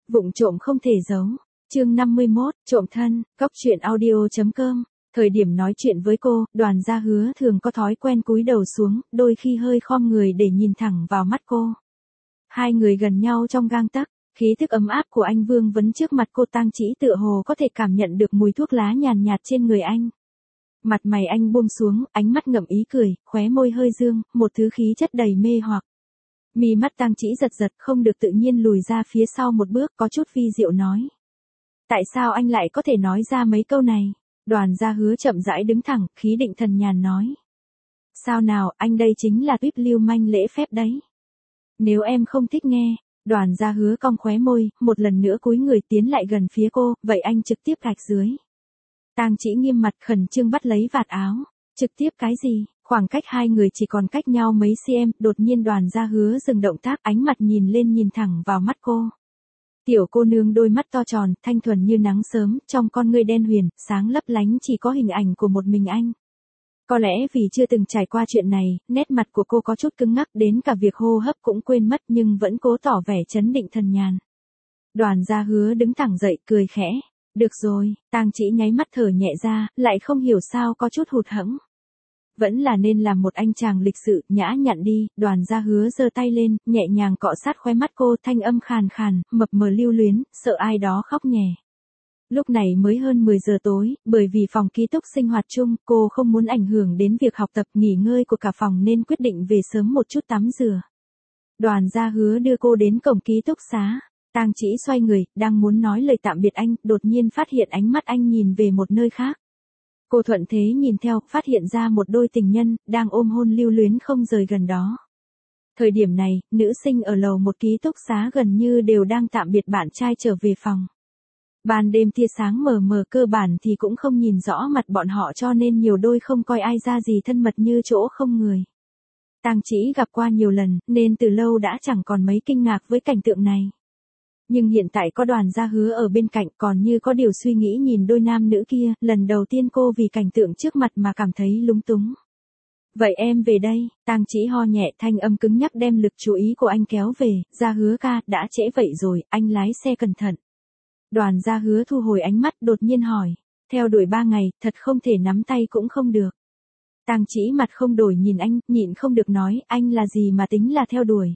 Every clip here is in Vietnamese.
Vụng trộm không thể giấu. Chương 51, trộm thân, Cóc truyện audio.com. Thời điểm nói chuyện với cô, Đoàn Gia Hứa thường có thói quen cúi đầu xuống, đôi khi hơi khom người để nhìn thẳng vào mắt cô. Hai người gần nhau trong gang tấc, khí thức ấm áp của anh vương vấn trước mặt cô. Tang Chỉ tựa hồ có thể cảm nhận được mùi thuốc lá nhàn nhạt trên người anh. Mặt mày anh buông xuống, ánh mắt ngậm ý cười, khóe môi hơi dương, một thứ khí chất đầy mê hoặc. Mi mắt Tang Chỉ giật giật, không được tự nhiên lùi ra phía sau một bước, có chút vi diệu nói. Tại sao anh lại có thể nói ra mấy câu này? Đoàn Gia Hứa chậm rãi đứng thẳng, khí định thần nhàn nói. Sao nào, anh đây chính là tuyếp lưu manh lễ phép đấy. Nếu em không thích nghe, Đoàn Gia Hứa cong khóe môi, một lần nữa cúi người tiến lại gần phía cô, vậy anh trực tiếp gạch dưới. Tang Chỉ nghiêm mặt khẩn trương bắt lấy vạt áo. Trực tiếp cái gì? Khoảng cách hai người chỉ còn cách nhau mấy cm, đột nhiên Đoàn Gia Hứa dừng động tác, ánh mặt nhìn lên nhìn thẳng vào mắt cô. Tiểu cô nương đôi mắt to tròn, thanh thuần như nắng sớm, trong con ngươi đen huyền, sáng lấp lánh chỉ có hình ảnh của một mình anh. Có lẽ vì chưa từng trải qua chuyện này, nét mặt của cô có chút cứng ngắc, đến cả việc hô hấp cũng quên mất, nhưng vẫn cố tỏ vẻ trấn định thần nhàn. Đoàn Gia Hứa đứng thẳng dậy, cười khẽ. Được rồi, Tang Chỉ nháy mắt thở nhẹ ra, lại không hiểu sao có chút hụt hẫng. Vẫn là nên làm một anh chàng lịch sự, nhã nhặn đi. Đoàn Gia Hứa giơ tay lên, nhẹ nhàng cọ sát khóe mắt cô, thanh âm khàn khàn, mập mờ lưu luyến, sợ ai đó khóc nhè. Lúc này mới hơn 10 giờ tối, bởi vì phòng ký túc sinh hoạt chung, cô không muốn ảnh hưởng đến việc học tập nghỉ ngơi của cả phòng nên quyết định về sớm một chút tắm rửa. Đoàn Gia Hứa đưa cô đến cổng ký túc xá. Tang Chỉ xoay người, đang muốn nói lời tạm biệt anh, đột nhiên phát hiện ánh mắt anh nhìn về một nơi khác. Cô thuận thế nhìn theo, phát hiện ra một đôi tình nhân, đang ôm hôn lưu luyến không rời gần đó. Thời điểm này, nữ sinh ở lầu một ký túc xá gần như đều đang tạm biệt bạn trai trở về phòng. Ban đêm tia sáng mờ mờ, cơ bản thì cũng không nhìn rõ mặt bọn họ, cho nên nhiều đôi không coi ai ra gì thân mật như chỗ không người. Tang Chỉ gặp qua nhiều lần, nên từ lâu đã chẳng còn mấy kinh ngạc với cảnh tượng này. Nhưng hiện tại có Đoàn Gia Hứa ở bên cạnh, còn như có điều suy nghĩ nhìn đôi nam nữ kia, lần đầu tiên cô vì cảnh tượng trước mặt mà cảm thấy lúng túng. Vậy em về đây. Tang Chỉ ho nhẹ, thanh âm cứng nhắc đem lực chú ý của anh kéo về. Gia Hứa ca, đã trễ vậy rồi, anh lái xe cẩn thận. Đoàn Gia Hứa thu hồi ánh mắt, đột nhiên hỏi. Theo đuổi 3 ngày, thật không thể nắm tay cũng không được. Tang Chỉ mặt không đổi nhìn anh, nhịn không được nói, anh là gì mà tính là theo đuổi.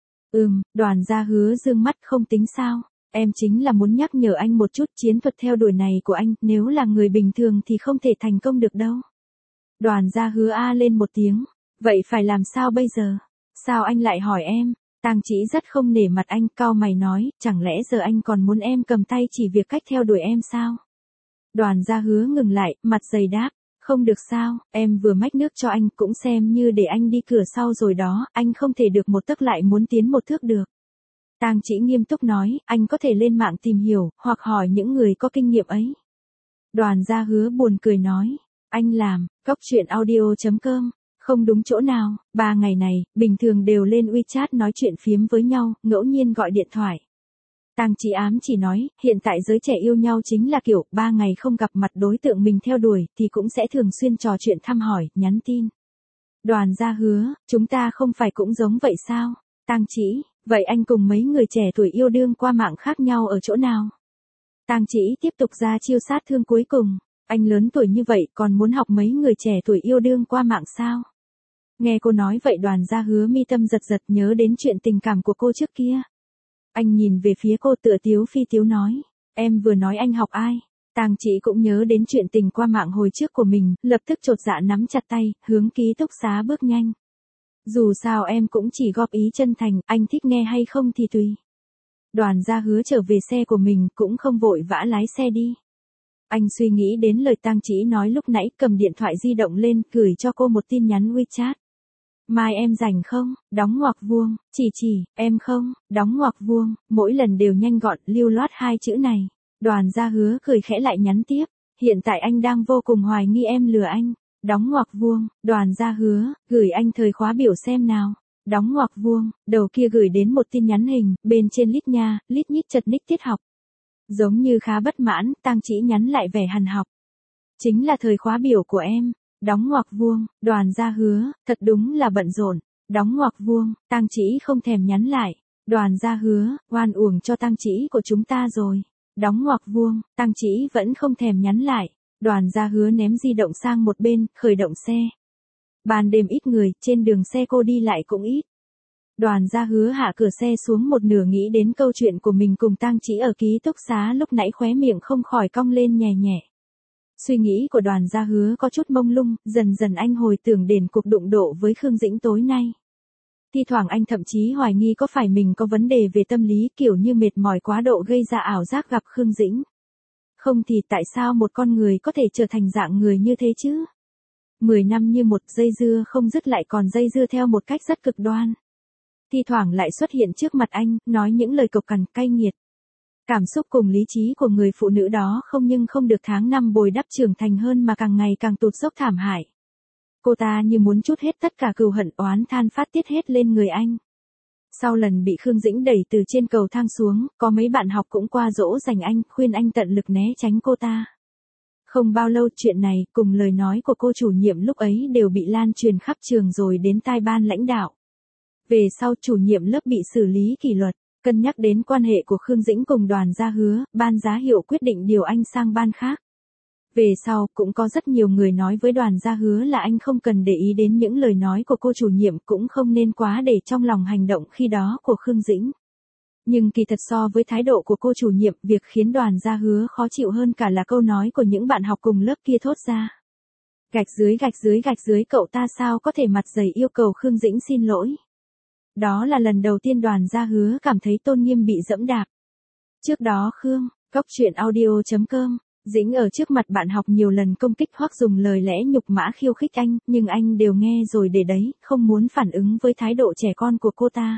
Đoàn Gia Hứa dương mắt, không tính sao. Em chính là muốn nhắc nhở anh một chút, chiến thuật theo đuổi này của anh, nếu là người bình thường thì không thể thành công được đâu. Đoàn Gia Hứa a lên một tiếng. Vậy phải làm sao bây giờ? Sao anh lại hỏi em? Tang Chỉ rất không nể mặt anh, cau mày nói, chẳng lẽ giờ anh còn muốn em cầm tay chỉ việc cách theo đuổi em sao? Đoàn Gia Hứa ngừng lại, mặt dày đáp. Không được sao, em vừa mách nước cho anh, cũng xem như để anh đi cửa sau rồi đó, anh không thể được một tấc lại muốn tiến một thước được. Tang Chỉ nghiêm túc nói, anh có thể lên mạng tìm hiểu, hoặc hỏi những người có kinh nghiệm ấy. Đoàn Gia Hứa buồn cười nói, anh làm, Cóc truyện audio.com, không đúng chỗ nào. 3 ngày này, bình thường đều lên WeChat nói chuyện phiếm với nhau, ngẫu nhiên gọi điện thoại. Tang Chỉ ám chỉ nói, hiện tại giới trẻ yêu nhau chính là kiểu, 3 ngày không gặp mặt đối tượng mình theo đuổi, thì cũng sẽ thường xuyên trò chuyện thăm hỏi, nhắn tin. Đoàn Gia Hứa, chúng ta không phải cũng giống vậy sao? Tang Chỉ, vậy anh cùng mấy người trẻ tuổi yêu đương qua mạng khác nhau ở chỗ nào? Tang Chỉ tiếp tục ra chiêu sát thương cuối cùng, anh lớn tuổi như vậy còn muốn học mấy người trẻ tuổi yêu đương qua mạng sao? Nghe cô nói vậy Đoàn Gia Hứa mi tâm giật giật, nhớ đến chuyện tình cảm của cô trước kia. Anh nhìn về phía cô tựa tiếu phi tiếu nói, em vừa nói anh học ai? Tang Chỉ cũng nhớ đến chuyện tình qua mạng hồi trước của mình, lập tức chột dạ nắm chặt tay, hướng ký túc xá bước nhanh. Dù sao em cũng chỉ góp ý chân thành, anh thích nghe hay không thì tùy. Đoàn Gia Hứa trở về xe của mình, cũng không vội vã lái xe đi. Anh suy nghĩ đến lời Tang Chỉ nói lúc nãy, cầm điện thoại di động lên, gửi cho cô một tin nhắn WeChat. Mai em rảnh không? Đóng ngoặc vuông, chỉ, em không, đóng ngoặc vuông, mỗi lần đều nhanh gọn, lưu loát 2 chữ này. Đoàn Gia Hứa cười khẽ lại nhắn tiếp, hiện tại anh đang vô cùng hoài nghi em lừa anh. Đóng ngoặc vuông, Đoàn Gia Hứa, gửi anh thời khóa biểu xem nào. Đóng ngoặc vuông, đầu kia gửi đến một tin nhắn hình, bên trên lít nha, lít nhít chật ních tiết học. Giống như khá bất mãn, Tang Chỉ nhắn lại vẻ hằn học. Chính là thời khóa biểu của em. Đóng ngoặc vuông, Đoàn Gia Hứa, thật đúng là bận rộn. Đóng ngoặc vuông, Tang Chỉ không thèm nhắn lại. Đoàn Gia Hứa, oan uổng cho tang chỉ của chúng ta rồi. Đóng ngoặc vuông, tang chỉ vẫn không thèm nhắn lại. Đoàn Gia Hứa ném di động sang một bên, khởi động xe. Ban đêm ít người, trên đường xe cô đi lại cũng ít. Đoàn Gia Hứa hạ cửa xe xuống một nửa nghĩ đến câu chuyện của mình cùng tang chỉ ở ký túc xá lúc nãy khóe miệng không khỏi cong lên nhẹ nhẹ. Suy nghĩ của Đoàn Gia Hứa có chút mông lung, dần dần anh hồi tưởng đến cuộc đụng độ với Khương Dĩnh tối nay. Thi thoảng anh thậm chí hoài nghi có phải mình có vấn đề về tâm lý kiểu như mệt mỏi quá độ gây ra ảo giác gặp Khương Dĩnh. Không thì tại sao một con người có thể trở thành dạng người như thế chứ? 10 năm như một dây dưa không dứt lại còn dây dưa theo một cách rất cực đoan. Thi thoảng lại xuất hiện trước mặt anh, nói những lời cộc cằn cay nghiệt. Cảm xúc cùng lý trí của người phụ nữ đó không nhưng không được tháng năm bồi đắp trưởng thành hơn mà càng ngày càng tụt dốc thảm hại. Cô ta như muốn trút hết tất cả cừu hận oán than phát tiết hết lên người anh. Sau lần bị Khương Dĩnh đẩy từ trên cầu thang xuống, có mấy bạn học cũng qua dỗ dành anh, khuyên anh tận lực né tránh cô ta. Không bao lâu chuyện này cùng lời nói của cô chủ nhiệm lúc ấy đều bị lan truyền khắp trường rồi đến tai ban lãnh đạo. Về sau chủ nhiệm lớp bị xử lý kỷ luật, cân nhắc đến quan hệ của Khương Dĩnh cùng Đoàn Gia Hứa, ban giá hiệu quyết định điều anh sang ban khác. Về sau, cũng có rất nhiều người nói với Đoàn Gia Hứa là anh không cần để ý đến những lời nói của cô chủ nhiệm cũng không nên quá để trong lòng hành động khi đó của Khương Dĩnh. Nhưng kỳ thật so với thái độ của cô chủ nhiệm, việc khiến Đoàn Gia Hứa khó chịu hơn cả là câu nói của những bạn học cùng lớp kia thốt ra. Gạch dưới cậu ta sao có thể mặt dày yêu cầu Khương Dĩnh xin lỗi. Đó là lần đầu tiên Đoàn Gia Hứa cảm thấy tôn nghiêm bị dẫm đạp. Trước đó Cóc truyện audio.com, Dĩnh ở trước mặt bạn học nhiều lần công kích hoặc dùng lời lẽ nhục mã khiêu khích anh, nhưng anh đều nghe rồi để đấy, không muốn phản ứng với thái độ trẻ con của cô ta.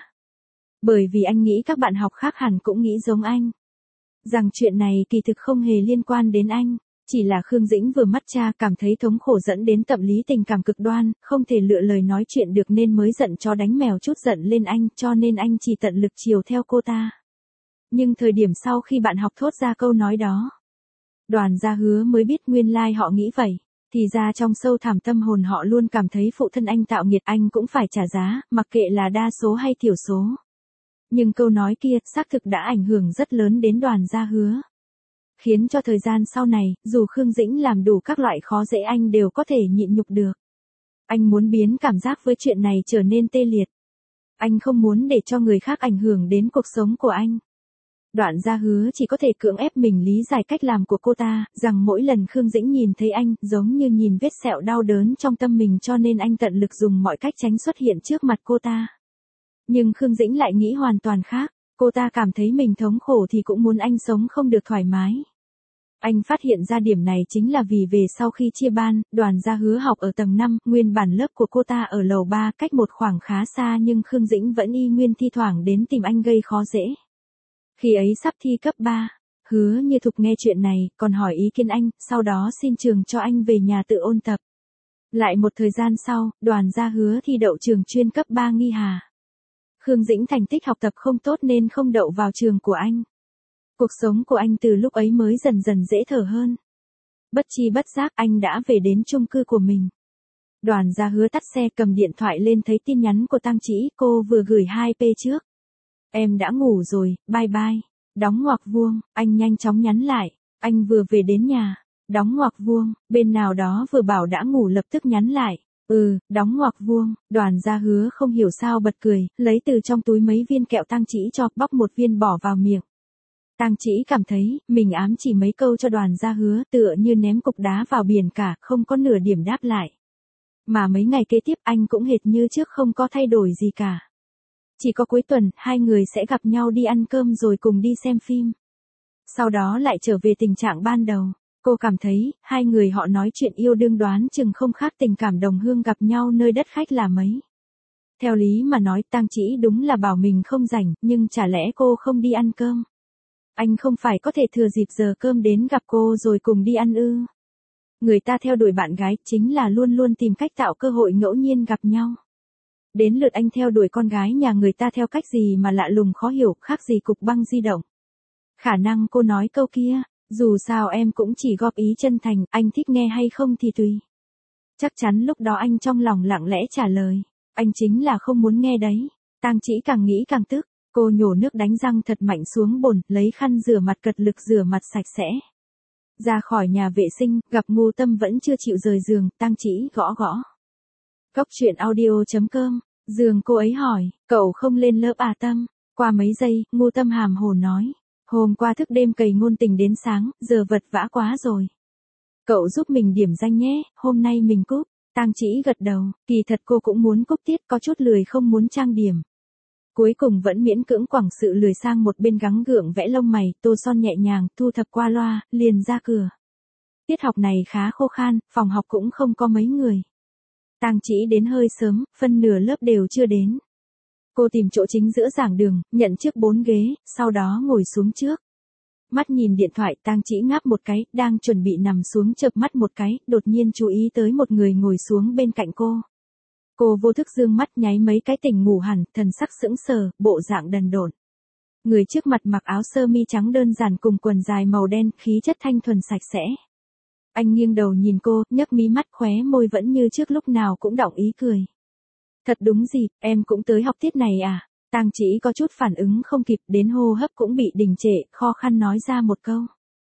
Bởi vì anh nghĩ các bạn học khác hẳn cũng nghĩ giống anh. Rằng chuyện này kỳ thực không hề liên quan đến anh. Chỉ là Khương Dĩnh vừa mất cha cảm thấy thống khổ dẫn đến tâm lý tình cảm cực đoan, không thể lựa lời nói chuyện được nên mới giận chó đánh mèo chút giận lên anh, cho nên anh chỉ tận lực chiều theo cô ta. Nhưng thời điểm sau khi bạn học thốt ra câu nói đó, Đoàn Gia Hứa mới biết nguyên lai họ nghĩ vậy. Thì ra trong sâu thẳm tâm hồn họ luôn cảm thấy phụ thân anh tạo nghiệt anh cũng phải trả giá, mặc kệ là đa số hay thiểu số. Nhưng câu nói kia xác thực đã ảnh hưởng rất lớn đến Đoàn Gia Hứa. Khiến cho thời gian sau này, dù Khương Dĩnh làm đủ các loại khó dễ anh đều có thể nhịn nhục được. Anh muốn biến cảm giác với chuyện này trở nên tê liệt. Anh không muốn để cho người khác ảnh hưởng đến cuộc sống của anh. Đoàn Gia Hứa chỉ có thể cưỡng ép mình lý giải cách làm của cô ta, rằng mỗi lần Khương Dĩnh nhìn thấy anh, giống như nhìn vết sẹo đau đớn trong tâm mình cho nên anh tận lực dùng mọi cách tránh xuất hiện trước mặt cô ta. Nhưng Khương Dĩnh lại nghĩ hoàn toàn khác, cô ta cảm thấy mình thống khổ thì cũng muốn anh sống không được thoải mái. Anh phát hiện ra điểm này chính là vì về sau khi chia ban, Đoàn Gia Hứa học ở tầng 5, nguyên bản lớp của cô ta ở lầu 3 cách một khoảng khá xa nhưng Khương Dĩnh vẫn y nguyên thi thoảng đến tìm anh gây khó dễ. Khi ấy sắp thi cấp 3, Hứa Như Thục nghe chuyện này, còn hỏi ý kiến anh, sau đó xin trường cho anh về nhà tự ôn tập. Lại một thời gian sau, Đoàn Gia Hứa thi đậu trường chuyên cấp 3 Nghi Hà. Khương Dĩnh thành tích học tập không tốt nên không đậu vào trường của anh. Cuộc sống của anh từ lúc ấy mới dần dần dễ thở hơn. Bất chi bất giác anh đã về đến chung cư của mình. Đoàn Gia Hứa tắt xe cầm điện thoại lên thấy tin nhắn của Tang Chỉ, cô vừa gửi 2P trước. Em đã ngủ rồi, bye bye. Đóng ngoặc vuông, anh nhanh chóng nhắn lại. Anh vừa về đến nhà. Đóng ngoặc vuông, bên nào đó vừa bảo đã ngủ lập tức nhắn lại. Đóng ngoặc vuông, Đoàn Gia Hứa không hiểu sao bật cười, lấy từ trong túi mấy viên kẹo Tang Chỉ cho, bóc một viên bỏ vào miệng. Tang Chỉ cảm thấy, mình ám chỉ mấy câu cho Đoàn Gia Hứa tựa như ném cục đá vào biển cả, không có nửa điểm đáp lại. Mà mấy ngày kế tiếp anh cũng hệt như trước không có thay đổi gì cả. Chỉ có cuối tuần, hai người sẽ gặp nhau đi ăn cơm rồi cùng đi xem phim. Sau đó lại trở về tình trạng ban đầu. Cô cảm thấy, hai người họ nói chuyện yêu đương đoán chừng không khác tình cảm đồng hương gặp nhau nơi đất khách là mấy. Theo lý mà nói Tang Chỉ đúng là bảo mình không rảnh, nhưng chả lẽ cô không đi ăn cơm? Anh không phải có thể thừa dịp giờ cơm đến gặp cô rồi cùng đi ăn ư? Người ta theo đuổi bạn gái chính là luôn luôn tìm cách tạo cơ hội ngẫu nhiên gặp nhau. Đến lượt anh theo đuổi con gái nhà người ta theo cách gì mà lạ lùng khó hiểu, khác gì cục băng di động. Khả năng cô nói câu kia, dù sao em cũng chỉ góp ý chân thành, anh thích nghe hay không thì tùy. Chắc chắn lúc đó anh trong lòng lặng lẽ trả lời, anh chính là không muốn nghe đấy. Tang Chỉ càng nghĩ càng tức, Cô nhổ nước đánh răng thật mạnh xuống bồn, lấy khăn rửa mặt cật lực rửa mặt sạch sẽ. Ra khỏi nhà vệ sinh, gặp Ngô Tâm vẫn chưa chịu rời giường, Tang Chỉ gõ gõ. Cốc truyện audio.com, giường cô ấy hỏi, cậu không lên lớp à Tâm? Qua mấy giây, Ngô Tâm hàm hồ nói. Hôm qua thức đêm cày ngôn tình đến sáng, giờ vật vã quá rồi. Cậu giúp mình điểm danh nhé, hôm nay mình cúp. Tang Chỉ gật đầu, kỳ thật cô cũng muốn cúp tiết, có chút lười không muốn trang điểm. Cuối cùng vẫn miễn cưỡng quẳng sự lười sang một bên, gắng gượng vẽ lông mày, tô son nhẹ nhàng, thu thập qua loa, liền ra cửa. Tiết học này khá khô khan, phòng học cũng không có mấy người. Tang Chỉ đến hơi sớm, phân nửa lớp đều chưa đến. Cô tìm chỗ chính giữa giảng đường, nhận chiếc 4 ghế, sau đó ngồi xuống trước. Mắt nhìn điện thoại, Tang Chỉ ngáp một cái, đang chuẩn bị nằm xuống chợp mắt một cái, đột nhiên chú ý tới một người ngồi xuống bên cạnh cô. Cô vô thức dương mắt nháy mấy cái tỉnh ngủ hẳn, thần sắc sững sờ, bộ dạng đần độn. Người trước mặt mặc áo sơ mi trắng đơn giản cùng quần dài màu đen, khí chất thanh thuần sạch sẽ. Anh nghiêng đầu nhìn cô, nhấc mí mắt, khóe môi vẫn như trước lúc nào cũng đọng ý cười. Thật đúng gì, em cũng tới học tiết này à? Tang Chỉ có chút phản ứng không kịp, đến hô hấp cũng bị đình trệ, khó khăn nói ra một câu.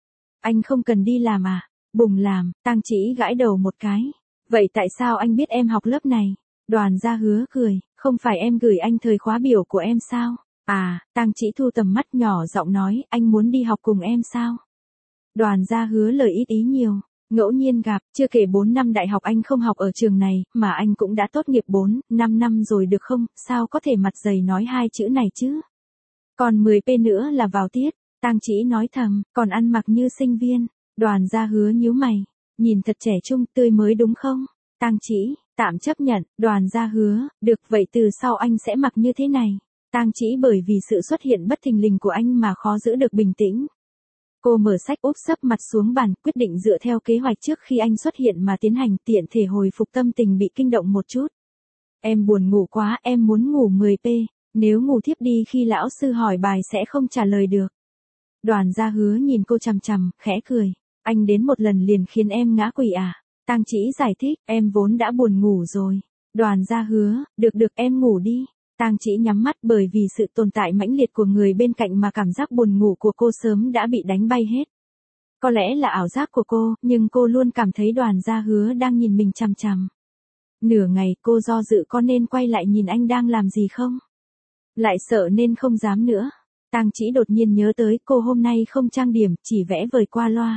Anh không cần đi làm à? Bùng làm, Tang Chỉ gãi đầu một cái. Vậy tại sao anh biết em học lớp này? Đoàn Gia Hứa cười, không phải em gửi anh thời khóa biểu của em sao? À, Tang Chỉ thu tầm mắt nhỏ giọng nói, anh muốn đi học cùng em sao? Đoàn Gia Hứa lời ít ý nhiều. Ngẫu nhiên gặp, chưa kể 4 năm đại học anh không học ở trường này, mà anh cũng đã tốt nghiệp 4-5 năm rồi được không, sao có thể mặt dày nói hai chữ này chứ? Còn 10p nữa là vào tiết, Tang Chỉ nói thầm, còn ăn mặc như sinh viên. Đoàn Gia Hứa nhíu mày, nhìn thật trẻ trung, tươi mới đúng không? Tang Chỉ, tạm chấp nhận. Đoàn Gia Hứa, được, vậy từ sau anh sẽ mặc như thế này. Tang Chỉ bởi vì sự xuất hiện bất thình lình của anh mà khó giữ được bình tĩnh. Cô mở sách úp sấp mặt xuống bàn, quyết định dựa theo kế hoạch trước khi anh xuất hiện mà tiến hành, tiện thể hồi phục tâm tình bị kinh động một chút. Em buồn ngủ quá, em muốn ngủ 10p, nếu ngủ thiếp đi khi lão sư hỏi bài sẽ không trả lời được. Đoàn Gia Hứa nhìn cô chằm chằm, khẽ cười. Anh đến một lần liền khiến em ngã quỵ à? Tang Chỉ giải thích, em vốn đã buồn ngủ rồi. Đoàn Gia Hứa, được em ngủ đi. Tang Chỉ nhắm mắt, bởi vì sự tồn tại mãnh liệt của người bên cạnh mà cảm giác buồn ngủ của cô sớm đã bị đánh bay hết. Có lẽ là ảo giác của cô, nhưng cô luôn cảm thấy Đoàn Gia Hứa đang nhìn mình chằm chằm. Nửa ngày cô do dự có nên quay lại nhìn anh đang làm gì không? Lại sợ nên không dám nữa. Tang Chỉ đột nhiên nhớ tới cô hôm nay không trang điểm, chỉ vẽ vời qua loa.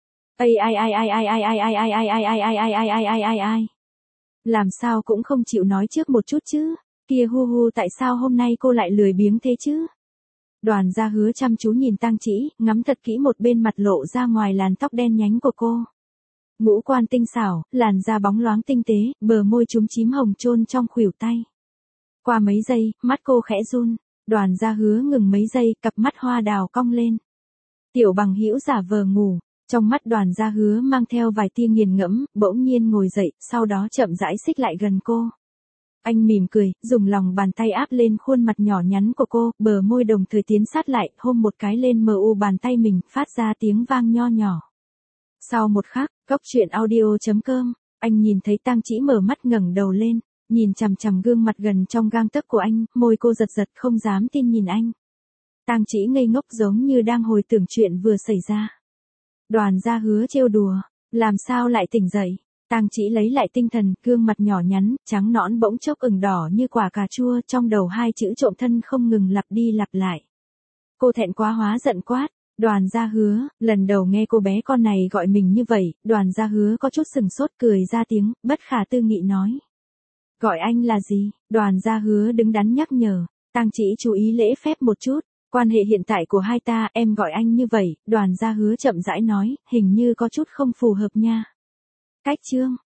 Ai. Làm sao cũng không chịu nói trước một chút chứ. Kia hu tại sao hôm nay cô lại lười biếng thế chứ? Đoàn Gia Hứa chăm chú nhìn Tang Chỉ, ngắm thật kỹ một bên mặt lộ ra ngoài làn tóc đen nhánh của cô. Ngũ quan tinh xảo, làn da bóng loáng tinh tế, bờ môi chúm chím hồng chôn trong khuỷu tay. Qua mấy giây, mắt cô khẽ run. Đoàn Gia Hứa ngừng mấy giây, cặp mắt hoa đào cong lên. Tiểu Bằng Hữu giả vờ ngủ. Trong mắt Đoàn Gia Hứa mang theo vài tia nghiền ngẫm, bỗng nhiên ngồi dậy, sau đó chậm rãi xích lại gần cô. Anh mỉm cười, dùng lòng bàn tay áp lên khuôn mặt nhỏ nhắn của cô, bờ môi đồng thời tiến sát lại, hôn một cái lên mu bàn tay mình, phát ra tiếng vang nho nhỏ. Sau một khắc, cốc truyện audio.com, anh nhìn thấy Tang Chỉ mở mắt ngẩng đầu lên, nhìn chằm chằm gương mặt gần trong gang tấc của anh, môi cô giật giật không dám tin nhìn anh. Tang Chỉ ngây ngốc giống như đang hồi tưởng chuyện vừa xảy ra. Đoàn Gia Hứa trêu đùa, làm sao lại tỉnh dậy? Tang Chỉ lấy lại tinh thần, gương mặt nhỏ nhắn, trắng nõn bỗng chốc ửng đỏ như quả cà chua, trong đầu hai chữ trộm thân không ngừng lặp đi lặp lại. Cô thẹn quá hóa giận quát, Đoàn Gia Hứa, lần đầu nghe cô bé con này gọi mình như vậy, Đoàn Gia Hứa có chút sừng sốt cười ra tiếng, bất khả tư nghị nói. Gọi anh là gì? Đoàn Gia Hứa đứng đắn nhắc nhở, Tang Chỉ chú ý lễ phép một chút. Quan hệ hiện tại của hai ta, em gọi anh như vậy, Đoàn Gia Hứa chậm rãi nói, hình như có chút không phù hợp nha. Cách chương